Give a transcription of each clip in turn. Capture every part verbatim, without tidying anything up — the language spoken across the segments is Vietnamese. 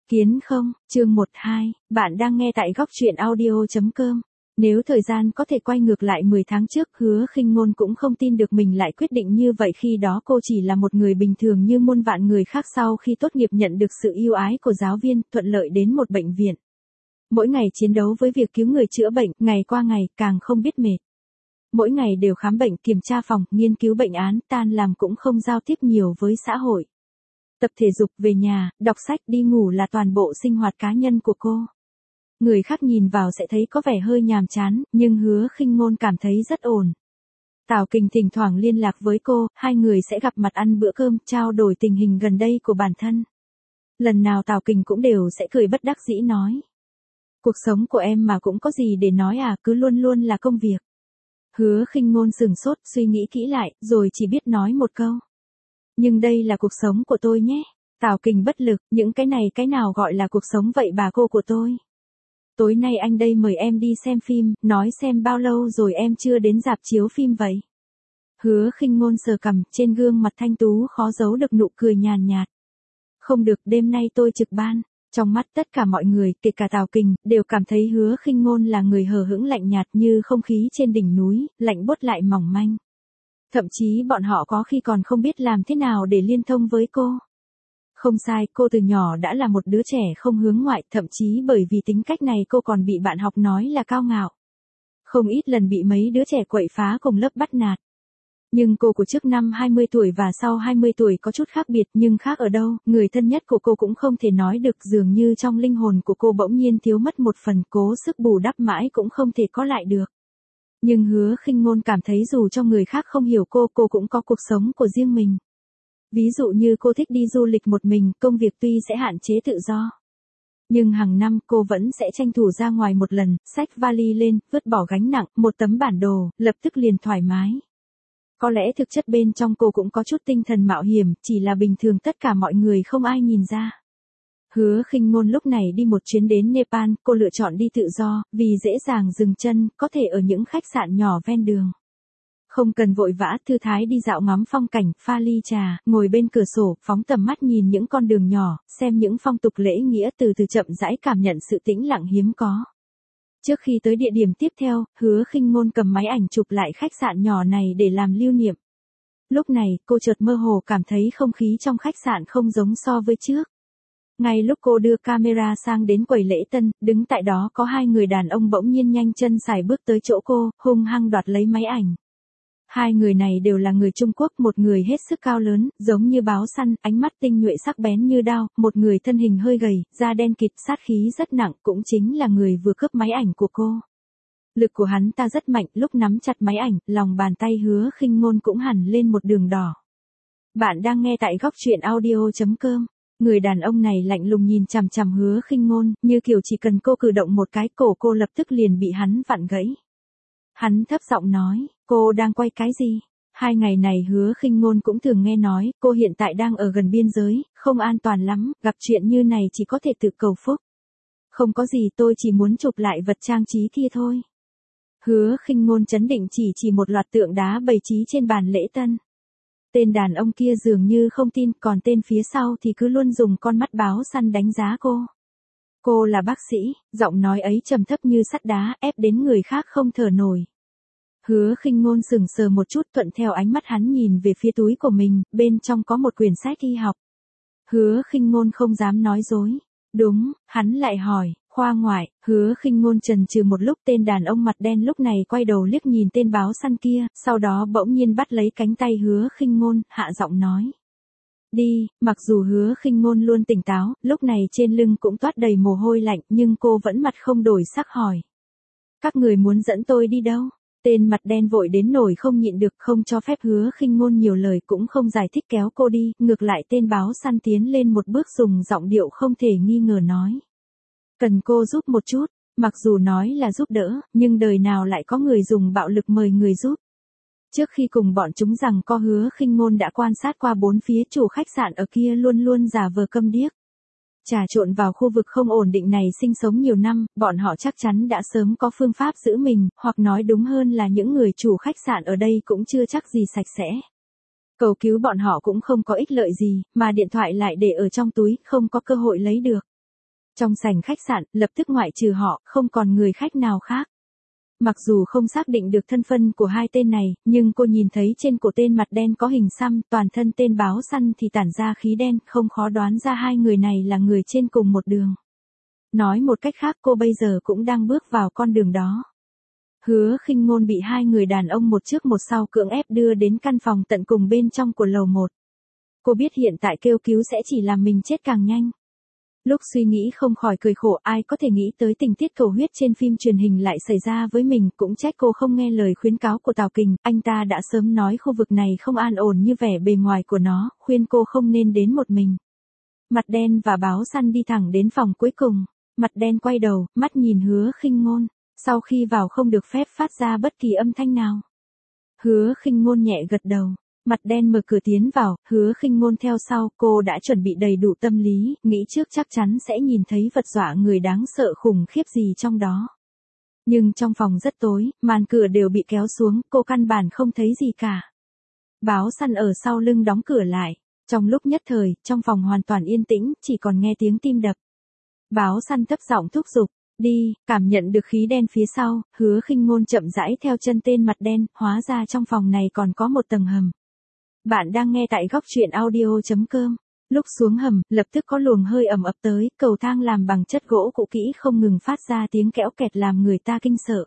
Kiến không, chương một hai, bạn đang nghe tại góc truyện audio chấm com. Nếu thời gian có thể quay ngược lại mười tháng trước, Hứa Khinh Ngôn cũng không tin được mình lại quyết định như vậy, khi đó cô chỉ là một người bình thường như muôn vạn người khác. Sau khi tốt nghiệp nhận được sự yêu ái của giáo viên, thuận lợi đến một bệnh viện. Mỗi ngày chiến đấu với việc cứu người chữa bệnh, ngày qua ngày, càng không biết mệt. Mỗi ngày đều khám bệnh, kiểm tra phòng, nghiên cứu bệnh án, tan làm cũng không giao tiếp nhiều với xã hội. Tập thể dục, về nhà, đọc sách, đi ngủ là toàn bộ sinh hoạt cá nhân của cô. Người khác nhìn vào sẽ thấy có vẻ hơi nhàm chán, nhưng Hứa Khinh Ngôn cảm thấy rất ổn. Tào Kình thỉnh thoảng liên lạc với cô, hai người sẽ gặp mặt ăn bữa cơm, trao đổi tình hình gần đây của bản thân. Lần nào Tào Kình cũng đều sẽ cười bất đắc dĩ nói: "Cuộc sống của em mà cũng có gì để nói à, cứ luôn luôn là công việc." Hứa Khinh Ngôn sửng sốt, suy nghĩ kỹ lại, rồi chỉ biết nói một câu: "Nhưng đây là cuộc sống của tôi nhé." Tào Kình bất lực, những cái này cái nào gọi là cuộc sống vậy bà cô của tôi? Tối nay anh đây mời em đi xem phim, nói xem bao lâu rồi em chưa đến rạp chiếu phim vậy? Hứa Khinh Ngôn sờ cằm, trên gương mặt thanh tú khó giấu được nụ cười nhàn nhạt. Không được, đêm nay tôi trực ban. Trong mắt tất cả mọi người, kể cả Tào Kình, đều cảm thấy Hứa Khinh Ngôn là người hờ hững lạnh nhạt như không khí trên đỉnh núi, lạnh buốt lại mỏng manh. Thậm chí bọn họ có khi còn không biết làm thế nào để liên thông với cô. Không sai, cô từ nhỏ đã là một đứa trẻ không hướng ngoại, thậm chí bởi vì tính cách này cô còn bị bạn học nói là cao ngạo. Không ít lần bị mấy đứa trẻ quậy phá cùng lớp bắt nạt. Nhưng cô của trước năm hai mươi tuổi và sau hai mươi tuổi có chút khác biệt, nhưng khác ở đâu, người thân nhất của cô cũng không thể nói được, dường như trong linh hồn của cô bỗng nhiên thiếu mất một phần, cố sức bù đắp mãi cũng không thể có lại được. Nhưng Hứa Khinh Ngôn cảm thấy dù cho người khác không hiểu cô, cô cũng có cuộc sống của riêng mình. Ví dụ như cô thích đi du lịch một mình, công việc tuy sẽ hạn chế tự do. Nhưng hàng năm cô vẫn sẽ tranh thủ ra ngoài một lần, xách vali lên, vứt bỏ gánh nặng, một tấm bản đồ, lập tức liền thoải mái. Có lẽ thực chất bên trong cô cũng có chút tinh thần mạo hiểm, chỉ là bình thường tất cả mọi người không ai nhìn ra. Hứa Khinh Ngôn lúc này đi một chuyến đến Nepal, cô lựa chọn đi tự do, vì dễ dàng dừng chân, có thể ở những khách sạn nhỏ ven đường. Không cần vội vã, thư thái đi dạo ngắm phong cảnh, pha ly trà, ngồi bên cửa sổ, phóng tầm mắt nhìn những con đường nhỏ, xem những phong tục lễ nghĩa, từ từ chậm rãi cảm nhận sự tĩnh lặng hiếm có. Trước khi tới địa điểm tiếp theo, Hứa Khinh Ngôn cầm máy ảnh chụp lại khách sạn nhỏ này để làm lưu niệm. Lúc này, cô chợt mơ hồ cảm thấy không khí trong khách sạn không giống so với trước. Ngay lúc cô đưa camera sang đến quầy lễ tân, đứng tại đó có hai người đàn ông bỗng nhiên nhanh chân sải bước tới chỗ cô, hung hăng đoạt lấy máy ảnh. Hai người này đều là người Trung Quốc, một người hết sức cao lớn, giống như báo săn, ánh mắt tinh nhuệ sắc bén như đao, một người thân hình hơi gầy, da đen kịt, sát khí rất nặng, cũng chính là người vừa cướp máy ảnh của cô. Lực của hắn ta rất mạnh, lúc nắm chặt máy ảnh, lòng bàn tay Hứa Khinh Ngôn cũng hằn lên một đường đỏ. Bạn đang nghe tại góc truyện audio chấm com. Người đàn ông này lạnh lùng nhìn chằm chằm Hứa Khinh Ngôn, như kiểu chỉ cần cô cử động một cái, cổ cô lập tức liền bị hắn vặn gãy. Hắn thấp giọng nói, cô đang quay cái gì? Hai ngày này Hứa Khinh Ngôn cũng thường nghe nói, cô hiện tại đang ở gần biên giới, không an toàn lắm, gặp chuyện như này chỉ có thể tự cầu phúc. Không có gì, tôi chỉ muốn chụp lại vật trang trí kia thôi. Hứa Khinh Ngôn trấn định chỉ chỉ một loạt tượng đá bày trí trên bàn lễ tân. Tên đàn ông kia dường như không tin, còn tên phía sau thì cứ luôn dùng con mắt báo săn đánh giá cô. Cô là bác sĩ, giọng nói ấy trầm thấp như sắt đá, ép đến người khác không thở nổi. Hứa Khinh Ngôn sững sờ một chút, thuận theo ánh mắt hắn nhìn về phía túi của mình, bên trong có một quyển sách y học. Hứa Khinh Ngôn không dám nói dối. Đúng, hắn lại hỏi, khoa ngoại. Hứa Khinh Ngôn chần chừ một lúc, tên đàn ông mặt đen lúc này quay đầu liếc nhìn tên báo săn kia, sau đó bỗng nhiên bắt lấy cánh tay Hứa Khinh Ngôn, hạ giọng nói. Đi, mặc dù Hứa Khinh Ngôn luôn tỉnh táo, lúc này trên lưng cũng toát đầy mồ hôi lạnh, nhưng cô vẫn mặt không đổi sắc hỏi. Các người muốn dẫn tôi đi đâu? Tên mặt đen vội đến nổi không nhịn được, không cho phép Hứa Khinh Ngôn nhiều lời, cũng không giải thích kéo cô đi, ngược lại tên báo săn tiến lên một bước dùng giọng điệu không thể nghi ngờ nói. Cần cô giúp một chút, mặc dù nói là giúp đỡ, nhưng đời nào lại có người dùng bạo lực mời người giúp. Trước khi cùng bọn chúng rằng co, Hứa Khinh Ngôn đã quan sát qua bốn phía, chủ khách sạn ở kia luôn luôn giả vờ câm điếc. Trà trộn vào khu vực không ổn định này sinh sống nhiều năm, bọn họ chắc chắn đã sớm có phương pháp giữ mình, hoặc nói đúng hơn là những người chủ khách sạn ở đây cũng chưa chắc gì sạch sẽ. Cầu cứu bọn họ cũng không có ích lợi gì, mà điện thoại lại để ở trong túi, không có cơ hội lấy được. Trong sảnh khách sạn, lập tức ngoại trừ họ, không còn người khách nào khác. Mặc dù không xác định được thân phận của hai tên này, nhưng cô nhìn thấy trên cổ tên mặt đen có hình xăm, toàn thân tên báo săn thì tản ra khí đen, không khó đoán ra hai người này là người trên cùng một đường. Nói một cách khác cô bây giờ cũng đang bước vào con đường đó. Hứa Khinh Ngôn bị hai người đàn ông một trước một sau cưỡng ép đưa đến căn phòng tận cùng bên trong của lầu một. Cô biết hiện tại kêu cứu sẽ chỉ làm mình chết càng nhanh. Lúc suy nghĩ không khỏi cười khổ, ai có thể nghĩ tới tình tiết cầu huyết trên phim truyền hình lại xảy ra với mình, cũng trách cô không nghe lời khuyến cáo của Tào Kình, anh ta đã sớm nói khu vực này không an ổn như vẻ bề ngoài của nó, khuyên cô không nên đến một mình. Mặt đen và báo săn đi thẳng đến phòng cuối cùng, mặt đen quay đầu, mắt nhìn Hứa Khinh Ngôn, sau khi vào không được phép phát ra bất kỳ âm thanh nào. Hứa Khinh Ngôn nhẹ gật đầu. Mặt đen mở cửa tiến vào, Hứa Khinh Ngôn theo sau, cô đã chuẩn bị đầy đủ tâm lý, nghĩ trước chắc chắn sẽ nhìn thấy vật dọa người đáng sợ khủng khiếp gì trong đó. Nhưng trong phòng rất tối, màn cửa đều bị kéo xuống, cô căn bản không thấy gì cả. Báo săn ở sau lưng đóng cửa lại, trong lúc nhất thời, trong phòng hoàn toàn yên tĩnh, chỉ còn nghe tiếng tim đập. Báo săn thấp giọng thúc giục, đi, cảm nhận được khí đen phía sau, Hứa Khinh Ngôn chậm rãi theo chân tên mặt đen, hóa ra trong phòng này còn có một tầng hầm. Bạn đang nghe tại góc truyện audio chấm com. Lúc xuống hầm, lập tức có luồng hơi ẩm ập tới, cầu thang làm bằng chất gỗ cũ kỹ không ngừng phát ra tiếng kẽo kẹt làm người ta kinh sợ.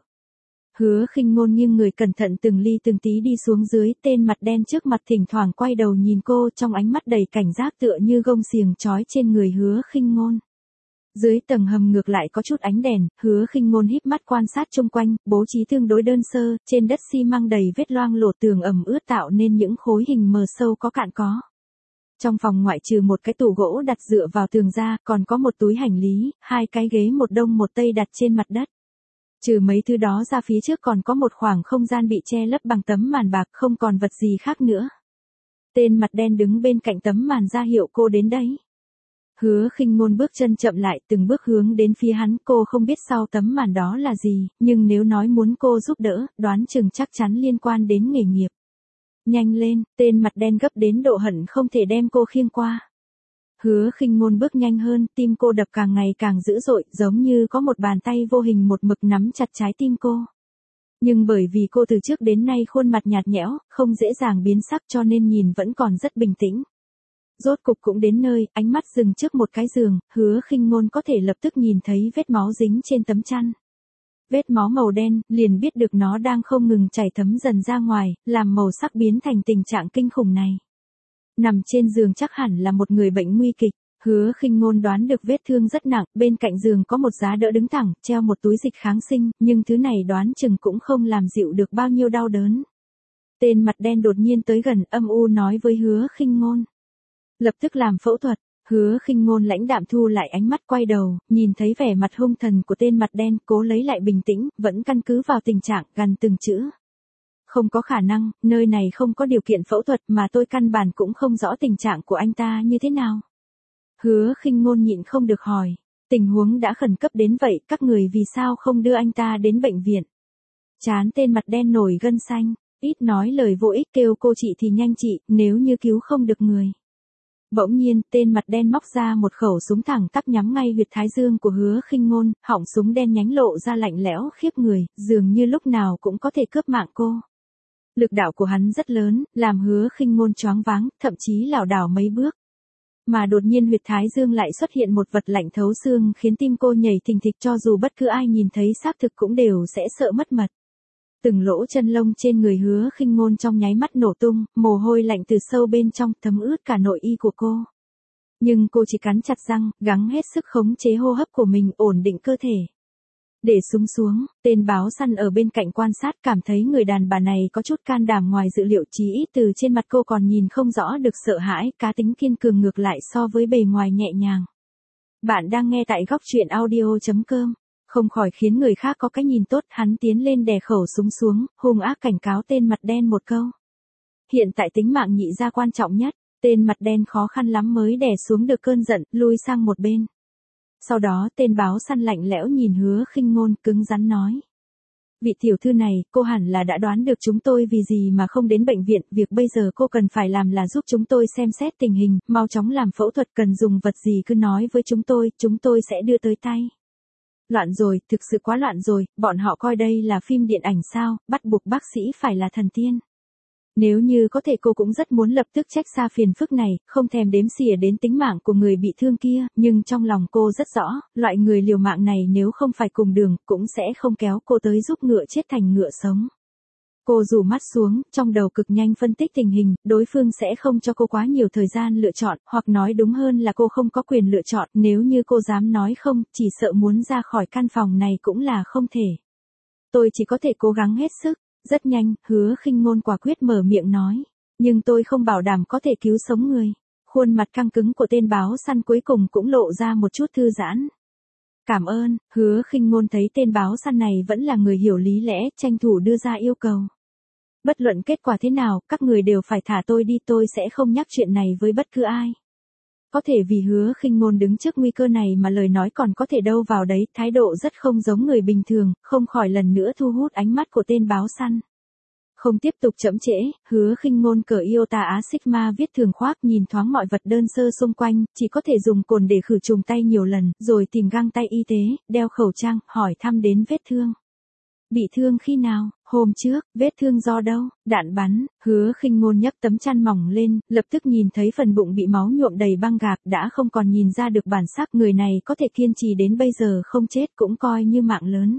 Hứa Khinh Ngôn nghiêng người cẩn thận từng ly từng tí đi xuống dưới, tên mặt đen trước mặt thỉnh thoảng quay đầu nhìn cô, trong ánh mắt đầy cảnh giác tựa như gông xiềng trói trên người Hứa Khinh Ngôn. Dưới tầng hầm ngược lại có chút ánh đèn, Hứa Khinh Ngôn híp mắt quan sát xung quanh, bố trí tương đối đơn sơ, trên đất xi măng đầy vết loang lổ, tường ẩm ướt tạo nên những khối hình mờ sâu có cạn có. Trong phòng ngoại trừ một cái tủ gỗ đặt dựa vào tường ra, còn có một túi hành lý, hai cái ghế một đông một tây đặt trên mặt đất. Trừ mấy thứ đó ra phía trước còn có một khoảng không gian bị che lấp bằng tấm màn bạc, không còn vật gì khác nữa. Tên mặt đen đứng bên cạnh tấm màn ra hiệu cô đến đấy. Hứa Khinh Ngôn bước chân chậm lại, từng bước hướng đến phía hắn, cô không biết sau tấm màn đó là gì, nhưng nếu nói muốn cô giúp đỡ, đoán chừng chắc chắn liên quan đến nghề nghiệp. Nhanh lên, tên mặt đen gấp đến độ hận không thể đem cô khiêng qua. Hứa Khinh Ngôn bước nhanh hơn, tim cô đập càng ngày càng dữ dội, giống như có một bàn tay vô hình một mực nắm chặt trái tim cô. Nhưng bởi vì cô từ trước đến nay khuôn mặt nhạt nhẽo, không dễ dàng biến sắc cho nên nhìn vẫn còn rất bình tĩnh. Rốt cục cũng đến nơi, ánh mắt dừng trước một cái giường, Hứa Khinh Ngôn có thể lập tức nhìn thấy vết máu dính trên tấm chăn. Vết máu màu đen, liền biết được nó đang không ngừng chảy thấm dần ra ngoài, làm màu sắc biến thành tình trạng kinh khủng này. Nằm trên giường chắc hẳn là một người bệnh nguy kịch, Hứa Khinh Ngôn đoán được vết thương rất nặng, bên cạnh giường có một giá đỡ đứng thẳng, treo một túi dịch kháng sinh, nhưng thứ này đoán chừng cũng không làm dịu được bao nhiêu đau đớn. Tên mặt đen đột nhiên tới gần, âm u nói với Hứa Khinh Ngôn. Lập tức làm phẫu thuật. Hứa Khinh Ngôn lãnh đạm thu lại ánh mắt, quay đầu, nhìn thấy vẻ mặt hung thần của tên mặt đen, cố lấy lại bình tĩnh, vẫn căn cứ vào tình trạng, gằn từng chữ. Không có khả năng, nơi này không có điều kiện phẫu thuật, mà tôi căn bản cũng không rõ tình trạng của anh ta như thế nào. Hứa Khinh Ngôn nhịn không được hỏi, tình huống đã khẩn cấp đến vậy, các người vì sao không đưa anh ta đến bệnh viện? Trán tên mặt đen nổi gân xanh, ít nói lời vô ích, kêu cô chị thì nhanh chị, nếu như cứu không được người. Bỗng nhiên, tên mặt đen móc ra một khẩu súng thẳng tắp nhắm ngay huyệt thái dương của Hứa Khinh Ngôn, họng súng đen nhánh lộ ra lạnh lẽo khiếp người, dường như lúc nào cũng có thể cướp mạng cô. Lực đạo của hắn rất lớn, làm Hứa Khinh Ngôn choáng váng, thậm chí lảo đảo mấy bước. Mà đột nhiên huyệt thái dương lại xuất hiện một vật lạnh thấu xương, khiến tim cô nhảy thình thịch, cho dù bất cứ ai nhìn thấy xác thực cũng đều sẽ sợ mất mật. Từng lỗ chân lông trên người Hứa Khinh Ngôn trong nháy mắt nổ tung, mồ hôi lạnh từ sâu bên trong thấm ướt cả nội y của cô. Nhưng cô chỉ cắn chặt răng, gắng hết sức khống chế hô hấp của mình, ổn định cơ thể. Để súng xuống, tên báo săn ở bên cạnh quan sát, cảm thấy người đàn bà này có chút can đảm ngoài dự liệu, chí ít từ trên mặt cô còn nhìn không rõ được sợ hãi, cá tính kiên cường ngược lại so với bề ngoài nhẹ nhàng. Bạn đang nghe tại góc truyện audio chấm com. Không khỏi khiến người khác có cái nhìn tốt, hắn tiến lên đè khẩu súng xuống, hung ác cảnh cáo tên mặt đen một câu. Hiện tại tính mạng nhị gia quan trọng nhất, tên mặt đen khó khăn lắm mới đè xuống được cơn giận, lui sang một bên. Sau đó tên báo săn lạnh lẽo nhìn Hứa Khinh Ngôn, cứng rắn nói. Vị tiểu thư này, cô hẳn là đã đoán được chúng tôi vì gì mà không đến bệnh viện, việc bây giờ cô cần phải làm là giúp chúng tôi xem xét tình hình, mau chóng làm phẫu thuật, cần dùng vật gì cứ nói với chúng tôi, chúng tôi sẽ đưa tới tay. Loạn rồi, thực sự quá loạn rồi, bọn họ coi đây là phim điện ảnh sao, bắt buộc bác sĩ phải là thần tiên. Nếu như có thể cô cũng rất muốn lập tức trách xa phiền phức này, không thèm đếm xỉa đến tính mạng của người bị thương kia, nhưng trong lòng cô rất rõ, loại người liều mạng này nếu không phải cùng đường, cũng sẽ không kéo cô tới giúp ngựa chết thành ngựa sống. Cô rủ mắt xuống, trong đầu cực nhanh phân tích tình hình, đối phương sẽ không cho cô quá nhiều thời gian lựa chọn, hoặc nói đúng hơn là cô không có quyền lựa chọn, nếu như cô dám nói không, chỉ sợ muốn ra khỏi căn phòng này cũng là không thể. Tôi chỉ có thể cố gắng hết sức. Rất nhanh, Hứa Khinh Ngôn quả quyết mở miệng nói. Nhưng tôi không bảo đảm có thể cứu sống người. Khuôn mặt căng cứng của tên báo săn cuối cùng cũng lộ ra một chút thư giãn. Cảm ơn, Hứa Khinh Ngôn thấy tên báo săn này vẫn là người hiểu lý lẽ, tranh thủ đưa ra yêu cầu. Bất luận kết quả thế nào, các người đều phải thả tôi đi, tôi sẽ không nhắc chuyện này với bất cứ ai. Có thể vì Hứa Khinh Ngôn đứng trước nguy cơ này mà lời nói còn có thể đâu vào đấy, thái độ rất không giống người bình thường, không khỏi lần nữa thu hút ánh mắt của tên báo săn. Không tiếp tục chậm trễ, Hứa Khinh Ngôn cởi iota á sigma viết thường khoác, nhìn thoáng mọi vật đơn sơ xung quanh, chỉ có thể dùng cồn để khử trùng tay nhiều lần, rồi tìm găng tay y tế, đeo khẩu trang, hỏi thăm đến vết thương. Bị thương khi nào? Hôm trước, vết thương do đâu? Đạn bắn. Hứa Khinh Ngôn nhấc tấm chăn mỏng lên, lập tức nhìn thấy phần bụng bị máu nhuộm đầy băng gạc, đã không còn nhìn ra được bản sắc, người này có thể kiên trì đến bây giờ không chết cũng coi như mạng lớn.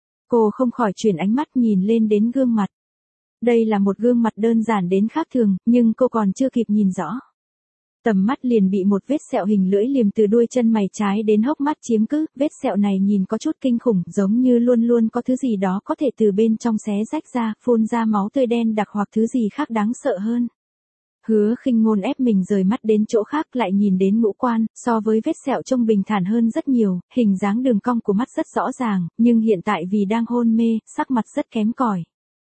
Cô không khỏi chuyển ánh mắt nhìn lên đến gương mặt. Đây là một gương mặt đơn giản đến khác thường, nhưng cô còn chưa kịp nhìn rõ. Tầm mắt liền bị một vết sẹo hình lưỡi liềm từ đuôi chân mày trái đến hốc mắt chiếm cứ, vết sẹo này nhìn có chút kinh khủng, giống như luôn luôn có thứ gì đó có thể từ bên trong xé rách ra, phun ra máu tươi đen đặc hoặc thứ gì khác đáng sợ hơn. Hứa Khinh Ngôn ép mình rời mắt đến chỗ khác, lại nhìn đến ngũ quan, so với vết sẹo trông bình thản hơn rất nhiều, hình dáng đường cong của mắt rất rõ ràng, nhưng hiện tại vì đang hôn mê, sắc mặt rất kém cỏi.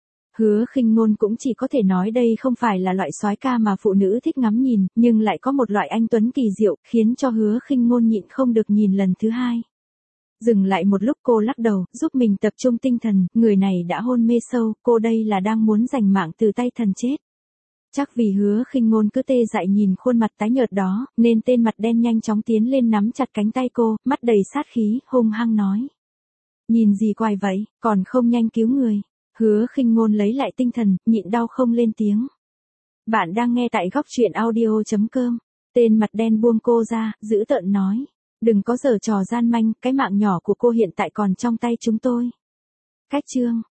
Hứa Khinh Ngôn cũng chỉ có thể nói đây không phải là loại soái ca mà phụ nữ thích ngắm nhìn, nhưng lại có một loại anh tuấn kỳ diệu, khiến cho Hứa Khinh Ngôn nhịn không được nhìn lần thứ hai. Dừng lại một lúc cô lắc đầu, giúp mình tập trung tinh thần, người này đã hôn mê sâu, cô đây là đang muốn giành mạng từ tay thần chết. Chắc vì Hứa Khinh Ngôn cứ tê dại nhìn khuôn mặt tái nhợt đó, nên tên mặt đen nhanh chóng tiến lên nắm chặt cánh tay cô, mắt đầy sát khí, hung hăng nói. Nhìn gì quay vậy, còn không nhanh cứu người. Hứa Khinh Ngôn lấy lại tinh thần, nhịn đau không lên tiếng. Bạn đang nghe tại góc truyện audio chấm com. Tên mặt đen buông cô ra, dữ tợn nói. Đừng có giở trò gian manh, cái mạng nhỏ của cô hiện tại còn trong tay chúng tôi. Cách chương.